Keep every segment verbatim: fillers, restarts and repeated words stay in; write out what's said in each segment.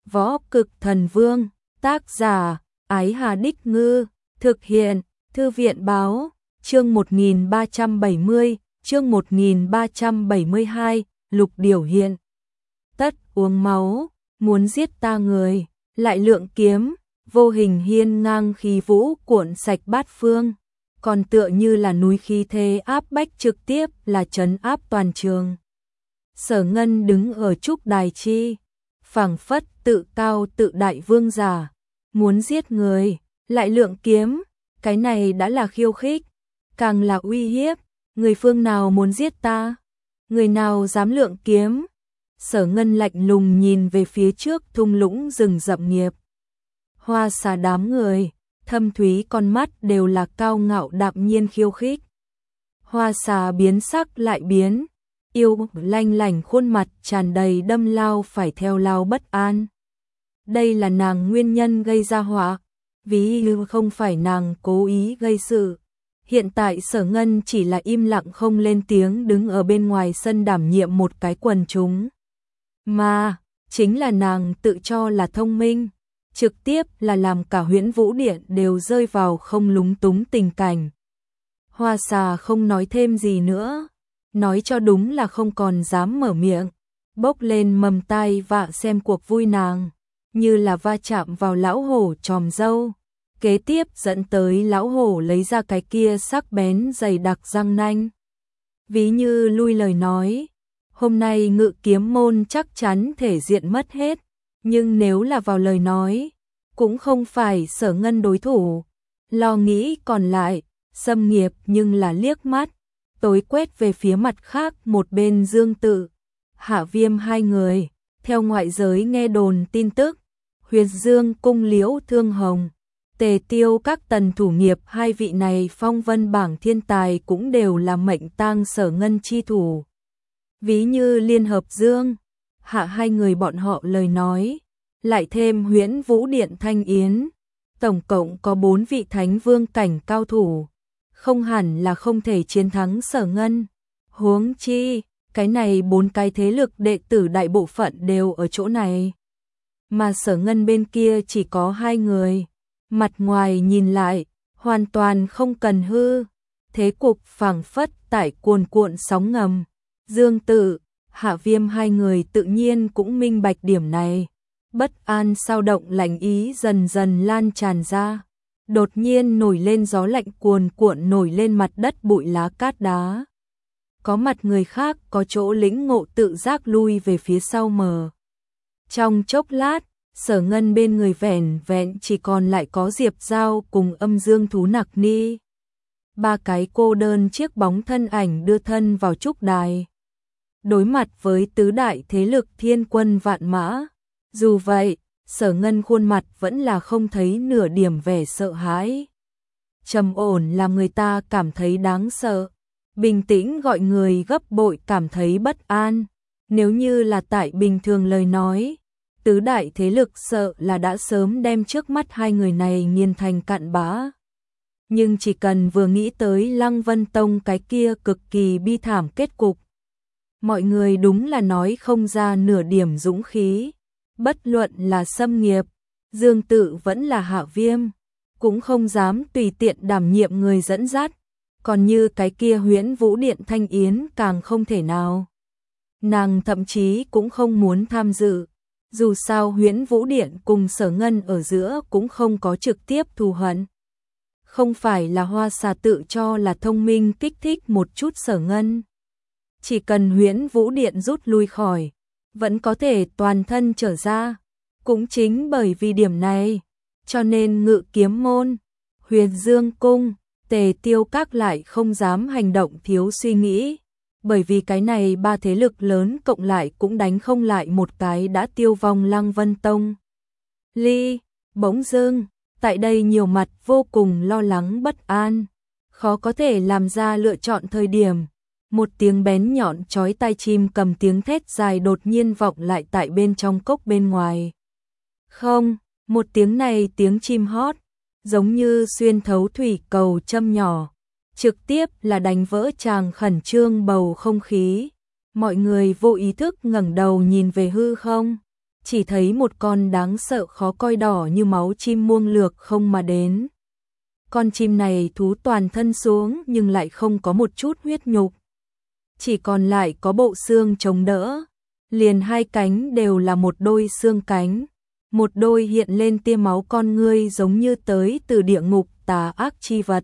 Võ Cực Thần Vương, tác giả, Ái Hà Đích Ngư, thực hiện, Thư viện Báo, chương một nghìn ba trăm bảy mươi, chương một nghìn ba trăm bảy mươi hai, Lục Điểu hiện. Tất uống máu, muốn giết ta người, lại lượng kiếm, vô hình hiên ngang khí vũ cuộn sạch bát phương, còn tựa như là núi khí thế áp bách trực tiếp là trấn áp toàn trường. Sở Ngân đứng ở trúc đài chi, phảng phất tự cao tự đại vương giả, muốn giết người, lại lượng kiếm, cái này đã là khiêu khích, càng là uy hiếp, người phương nào muốn giết ta, người nào dám lượng kiếm. Sở Ngân lạnh lùng nhìn về phía trước thung lũng rừng rậm nghiệp. Hoa xà đám người, thâm thúy con mắt đều là cao ngạo đạm nhiên khiêu khích. Hoa xà biến sắc lại biến, yêu lanh lảnh khuôn mặt tràn đầy đâm lao phải theo lao bất an. Đây là nàng nguyên nhân gây ra họa, ví như không phải nàng cố ý gây sự. Hiện tại Sở Ngân chỉ là im lặng không lên tiếng đứng ở bên ngoài sân đảm nhiệm một cái quần chúng. Mà, chính là nàng tự cho là thông minh, trực tiếp là làm cả Huyễn Vũ Điện đều rơi vào không lúng túng tình cảnh. Hoa xà không nói thêm gì nữa, nói cho đúng là không còn dám mở miệng, bốc lên mầm tai vạ xem cuộc vui nàng, như là va chạm vào lão hổ tròm dâu. Kế tiếp dẫn tới lão hổ lấy ra cái kia sắc bén dày đặc răng nanh. Ví như lui lời nói, hôm nay Ngự Kiếm môn chắc chắn thể diện mất hết, nhưng nếu là vào lời nói, cũng không phải Sở Ngân đối thủ. Lo nghĩ còn lại, xâm nghiệp nhưng là liếc mắt, tối quét về phía mặt khác một bên Dương Tự, Hạ Viêm hai người. Theo ngoại giới nghe đồn tin tức, Huyền Dương cung Liễu Thương Hồng, Tề Tiêu các tần thủ nghiệp hai vị này phong vân bảng thiên tài cũng đều là mệnh tang Sở Ngân chi thủ. Ví như Liên Hợp Dương, Hạ hai người bọn họ lời nói, lại thêm Huyễn Vũ Điện Thanh Yến, tổng cộng có bốn vị thánh vương cảnh cao thủ, không hẳn là không thể chiến thắng Sở Ngân. Huống chi, cái này bốn cái thế lực đệ tử đại bộ phận đều ở chỗ này, mà Sở Ngân bên kia chỉ có hai người. Mặt ngoài nhìn lại, hoàn toàn không cần hư, thế cục phảng phất tại cuồn cuộn sóng ngầm. Dương Tự, Hạ Viêm hai người tự nhiên cũng minh bạch điểm này. Bất an sao động lạnh ý dần dần lan tràn ra. Đột nhiên nổi lên gió lạnh cuồn cuộn nổi lên mặt đất bụi lá cát đá. Có mặt người khác có chỗ lĩnh ngộ tự giác lui về phía sau mờ. Trong chốc lát, Sở Ngân bên người vẻn vẹn chỉ còn lại có Diệp Giao cùng Âm Dương thú Nặc Ni. Ba cái cô đơn chiếc bóng thân ảnh đưa thân vào trúc đài. Đối mặt với tứ đại thế lực thiên quân vạn mã. Dù vậy, Sở Ngân khuôn mặt vẫn là không thấy nửa điểm vẻ sợ hãi. Trầm ổn làm người ta cảm thấy đáng sợ. Bình tĩnh gọi người gấp bội cảm thấy bất an. Nếu như là tại bình thường lời nói, tứ đại thế lực sợ là đã sớm đem trước mắt hai người này nghiền thành cặn bã. Nhưng chỉ cần vừa nghĩ tới Lăng Vân Tông cái kia cực kỳ bi thảm kết cục, mọi người đúng là nói không ra nửa điểm dũng khí. Bất luận là Xâm Nghiệp, Dương Tự vẫn là Hạ Viêm, cũng không dám tùy tiện đảm nhiệm người dẫn dắt. Còn như cái kia Huyễn Vũ Điện Thanh Yến càng không thể nào. Nàng thậm chí cũng không muốn tham dự. Dù sao Huyễn Vũ Điện cùng Sở Ngân ở giữa cũng không có trực tiếp thù hận. Không phải là Hoa xà tự cho là thông minh kích thích một chút Sở Ngân. Chỉ cần Huyễn Vũ Điện rút lui khỏi, vẫn có thể toàn thân trở ra. Cũng chính bởi vì điểm này, cho nên Ngự Kiếm môn, Huyền Dương cung, Tề Tiêu các lại không dám hành động thiếu suy nghĩ. Bởi vì cái này ba thế lực lớn cộng lại cũng đánh không lại một cái đã tiêu vong Lăng Vân Tông. Ly, bỗng dưng, tại đây nhiều mặt vô cùng lo lắng bất an, khó có thể làm ra lựa chọn thời điểm. Một tiếng bén nhọn chói tai chim cầm tiếng thét dài đột nhiên vọng lại tại bên trong cốc bên ngoài. Không, một tiếng này tiếng chim hót, giống như xuyên thấu thủy cầu châm nhỏ. Trực tiếp là đánh vỡ tràng khẩn trương bầu không khí. Mọi người vô ý thức ngẩng đầu nhìn về hư không. chỉ thấy một con đáng sợ khó coi đỏ như máu chim muông lược không mà đến. Con chim này thú toàn thân xuống nhưng lại không có một chút huyết nhục. Chỉ còn lại có bộ xương chống đỡ, liền hai cánh đều là một đôi xương cánh. Một đôi hiện lên tia máu con ngươi giống như tới từ địa ngục tà ác chi vật.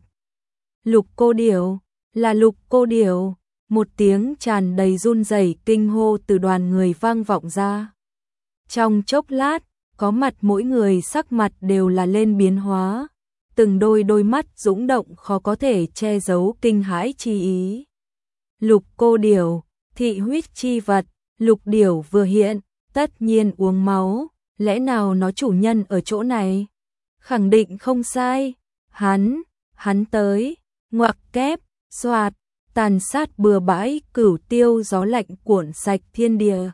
Lục Cô Điểu, là Lục Cô Điểu, một tiếng tràn đầy run rẩy kinh hô từ đoàn người vang vọng ra. Trong chốc lát, có mặt mỗi người sắc mặt đều là lên biến hóa, từng đôi đôi mắt dũng động khó có thể che giấu kinh hãi chi ý. Lục Cô Điểu, thị huyết chi vật, Lục Điểu vừa hiện, tất nhiên uống máu, lẽ nào nó chủ nhân ở chỗ này? Khẳng định không sai, hắn, hắn tới, ngoặc kép, xoạt, tàn sát bừa bãi, cửu tiêu gió lạnh cuộn sạch thiên địa.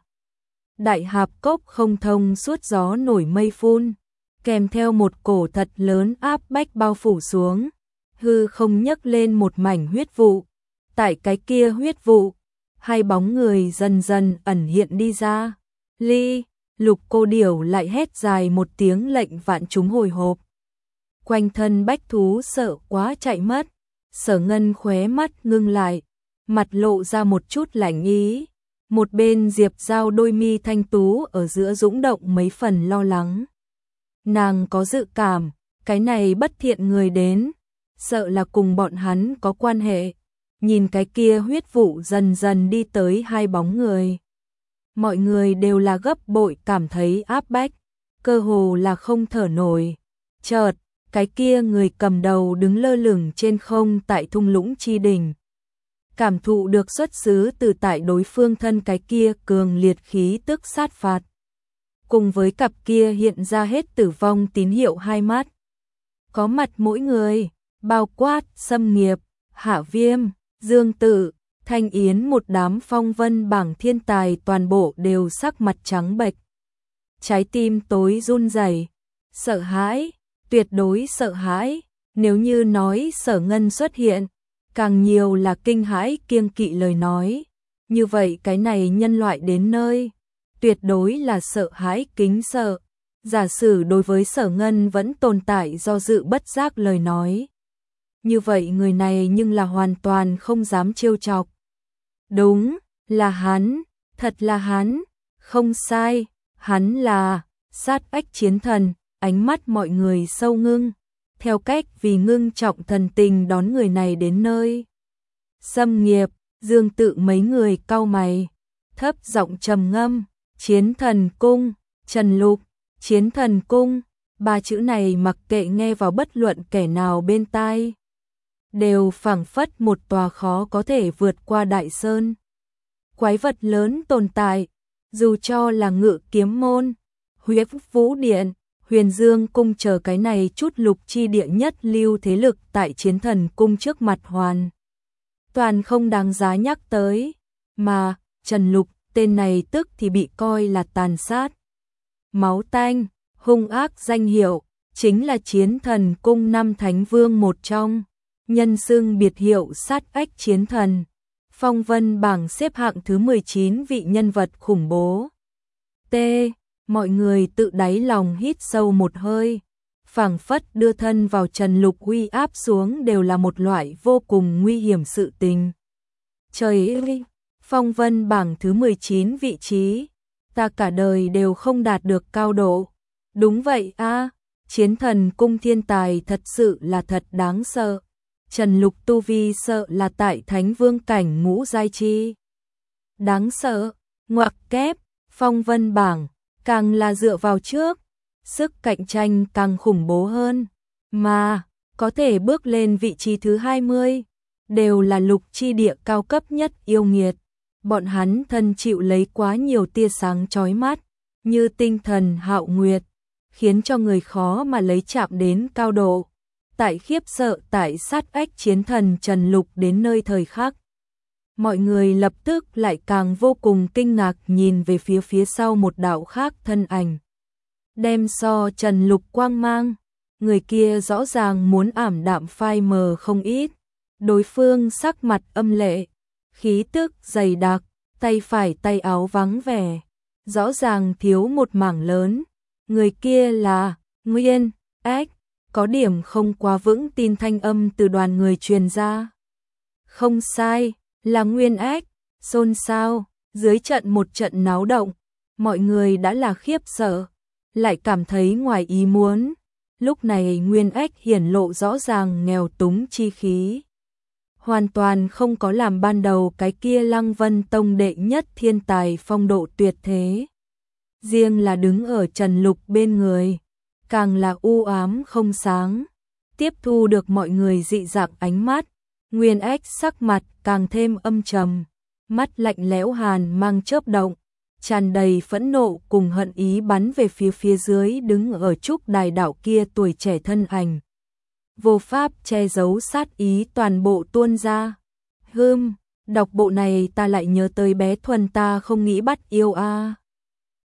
Đại hạp cốc không thông suốt gió nổi mây phun, kèm theo một cổ thật lớn áp bách bao phủ xuống, hư không nhấc lên một mảnh huyết vụ. Tại cái kia huyết vụ, hai bóng người dần dần ẩn hiện đi ra. Ly, Lục Cô Điểu lại hét dài một tiếng lệnh vạn chúng hồi hộp. Quanh thân bách thú sợ quá chạy mất, Sở Ngân khóe mắt ngưng lại, mặt lộ ra một chút lạnh ý. Một bên Diệp Giao đôi mi thanh tú ở giữa dũng động mấy phần lo lắng. Nàng có dự cảm, cái này bất thiện người đến, sợ là cùng bọn hắn có quan hệ. Nhìn cái kia huyết vụ dần dần đi tới hai bóng người. Mọi người đều là gấp bội cảm thấy áp bách, cơ hồ là không thở nổi. Chợt, cái kia người cầm đầu đứng lơ lửng trên không tại thung lũng chi đỉnh. Cảm thụ được xuất xứ từ tại đối phương thân cái kia cường liệt khí tức sát phạt. Cùng với cặp kia hiện ra hết tử vong tín hiệu hai mắt. Có mặt mỗi người, bao quát, Xâm Nghiệp, Hạ Viêm, Dương Tử, Thanh Yến, một đám phong vân bảng thiên tài toàn bộ đều sắc mặt trắng bệch. Trái tim tối run rẩy, sợ hãi, tuyệt đối sợ hãi, nếu như nói Sở Ngân xuất hiện, càng nhiều là kinh hãi kiêng kỵ lời nói, như vậy cái này nhân loại đến nơi, tuyệt đối là sợ hãi kính sợ. Giả sử đối với Sở Ngân vẫn tồn tại do dự bất giác lời nói, như vậy người này nhưng là hoàn toàn không dám trêu chọc. Đúng, là hắn, thật là hắn, không sai, hắn là Sát Ách Chiến Thần. Ánh mắt mọi người sâu ngưng, theo cách vì ngưng trọng thần tình đón người này đến nơi. Xâm Nghiệp, Dương Tự mấy người cau mày, thấp giọng trầm ngâm, Chiến Thần Cung, Trần Lục, Chiến Thần Cung, ba chữ này mặc kệ nghe vào bất luận kẻ nào bên tai, đều phảng phất một tòa khó có thể vượt qua đại sơn. Quái vật lớn tồn tại, dù cho là Ngự Kiếm Môn, Huyết Vũ Điện, Huyền Dương Cung chờ cái này chút lục chi địa nhất lưu thế lực tại Chiến Thần Cung trước mặt hoàn toàn không đáng giá nhắc tới, mà Trần Lục tên này tức thì bị coi là tàn sát. Máu tanh, hung ác danh hiệu, chính là Chiến Thần Cung năm thánh vương một trong, nhân xưng biệt hiệu Sát Ách Chiến Thần. Phong vân bảng xếp hạng thứ mười chín vị nhân vật khủng bố. T. Mọi người tự đáy lòng hít sâu một hơi, phảng phất đưa thân vào Trần Lục uy áp xuống đều là một loại vô cùng nguy hiểm sự tình. Trời ơi, phong vân bảng thứ mười chín vị trí, ta cả đời đều không đạt được cao độ. Đúng vậy a, Chiến Thần Cung thiên tài thật sự là thật đáng sợ. Trần Lục tu vi sợ là tại Thánh Vương cảnh ngũ giai chi. Đáng sợ, ngoặc kép, phong vân bảng, càng là dựa vào trước, sức cạnh tranh càng khủng bố hơn, mà có thể bước lên vị trí thứ hai mươi, đều là lục chi địa cao cấp nhất yêu nghiệt. Bọn hắn thân chịu lấy quá nhiều tia sáng chói mắt, như tinh thần hạo nguyệt, khiến cho người khó mà lấy chạm đến cao độ. Tại khiếp sợ tại Sát Ách Chiến Thần Trần Lục đến nơi thời khắc, mọi người lập tức lại càng vô cùng kinh ngạc nhìn về phía phía sau một đạo khác thân ảnh. Đem so Trần Lục quang mang, người kia rõ ràng muốn ảm đạm phai mờ không ít. Đối phương sắc mặt âm lệ, khí tức dày đặc, tay phải tay áo vắng vẻ, rõ ràng thiếu một mảng lớn. Người kia là Nguyên Ách, có điểm không quá vững tin thanh âm từ đoàn người truyền ra. Không sai, là Nguyên Ách, xôn xao, dưới trận một trận náo động, mọi người đã là khiếp sợ, lại cảm thấy ngoài ý muốn. Lúc này Nguyên Ách hiển lộ rõ ràng nghèo túng chi khí. Hoàn toàn không có làm ban đầu cái kia Lăng Vân Tông đệ nhất thiên tài phong độ tuyệt thế. Riêng là đứng ở Trần Lục bên người, càng là u ám không sáng. Tiếp thu được mọi người dị dạng ánh mắt, Nguyên Ách sắc mặt càng thêm âm trầm, mắt lạnh lẽo hàn mang chớp động, tràn đầy phẫn nộ cùng hận ý bắn về phía phía dưới đứng ở trúc đài đạo kia tuổi trẻ thân ảnh. Vô pháp che giấu sát ý toàn bộ tuôn ra. Hừm, đọc bộ này ta lại nhớ tới bé Thuần ta không nghĩ bắt yêu a.